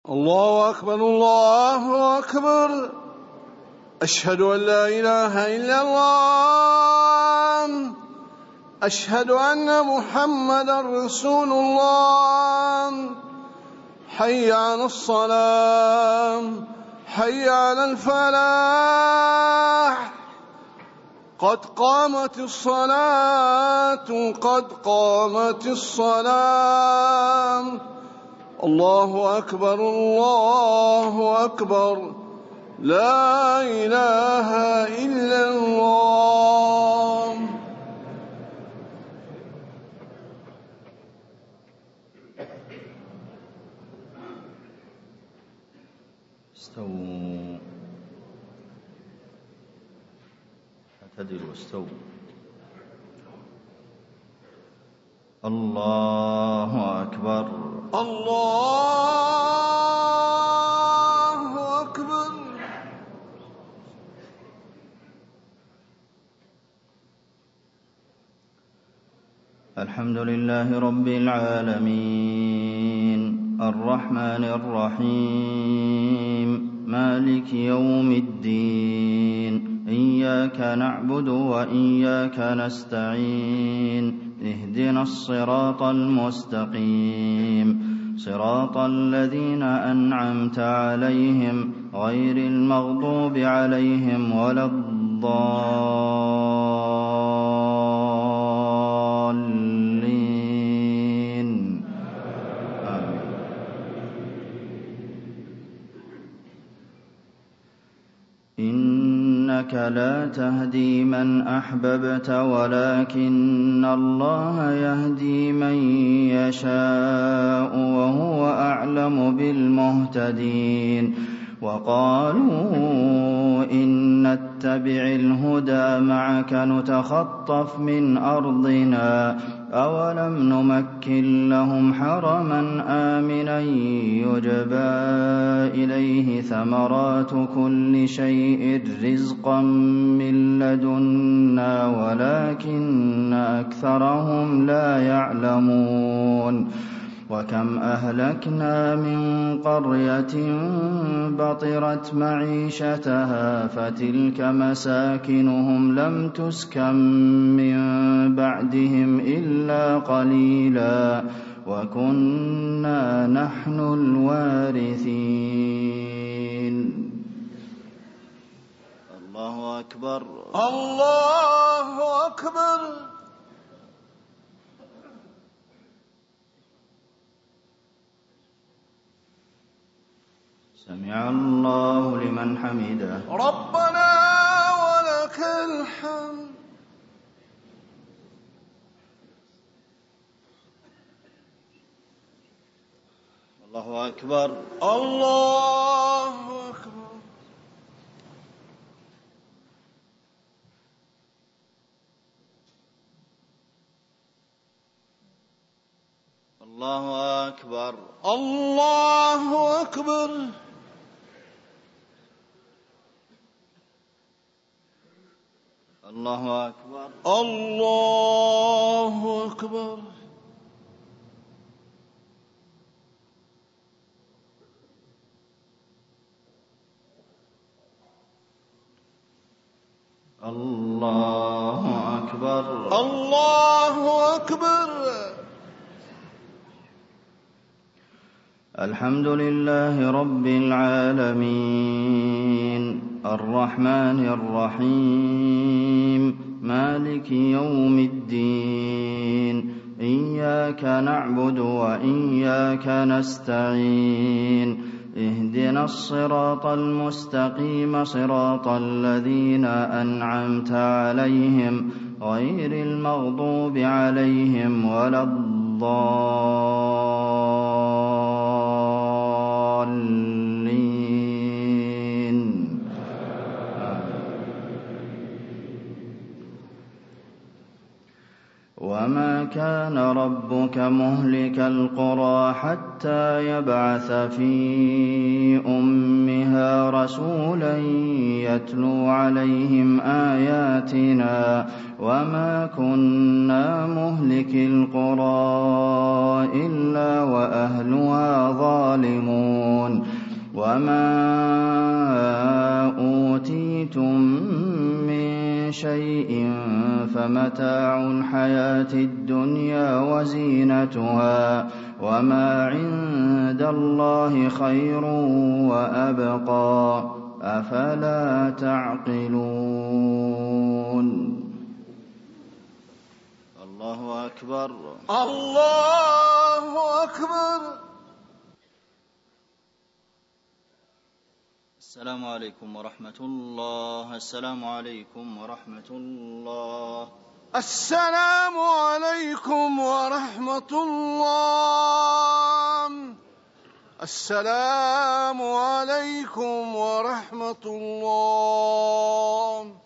الله أكبر الله أكبر. أشهد أن لا إله إلا الله. أشهد أن محمدا رسول الله. حي على الصلاة، حي على الفلاح، قد قامت الصلاة، قد قامت الصلاة. الله أكبر الله أكبر. لا إله إلا الله. استووا، اعتدلوا، استووا. الله أكبر الله أكبر. الحمد لله رب العالمين، الرحمن الرحيم، مالك يوم الدين. إياك نعبد وإياك نستعين. اهدنا الصراط المستقيم، صراط الذين أنعمت عليهم غير المغضوب عليهم ولا الضالين. آمين. إنك لا تهدي من أحببت ولكن الله يهدي من يشاء وهو أعلم بالمهتدين. وقالوا إن نتبع الهدى معك نتخطف من أرضنا أولم نمكن لهم حرما آمنا يجبى إليه ثمرات كل شيء رزقا من لدنا ولكن أكثرهم لا يعلمون. وكم أهلكنا من قرية بطرت معيشتها فتلك مساكنهم لم تسكن من بعدهم إلا قليلا وكنا نحن الوارثين. الله أكبر الله أكبر. سمع الله لمن حمده. ربنا ولك الحمد. الله أكبر الله أكبر. الله أكبر الله أكبر. الله أكبر الله أكبر. الله أكبر الله أكبر. الحمد لله رب العالمين، الرحمن الرحيم، مالك يوم الدين. إياك نعبد وإياك نستعين. اهدنا الصراط المستقيم، صراط الذين أنعمت عليهم غير المغضوب عليهم ولا الضالين. وما كان ربك مهلك القرى حتى يبعث في أمها بها رسولا يتلو عليهم آياتنا وما كنا مهلك القرى إلا وأهلها ظالمون وما أوتيتم من شيء فمتاع الحياة الدنيا وزينتها وما عند الله خير وأبقى أفلا تعقلون الله أكبر الله أكبر. السلام عليكم ورحمة الله. السلام عليكم ورحمة الله. السلام عليكم ورحمة الله. السلام عليكم ورحمة الله.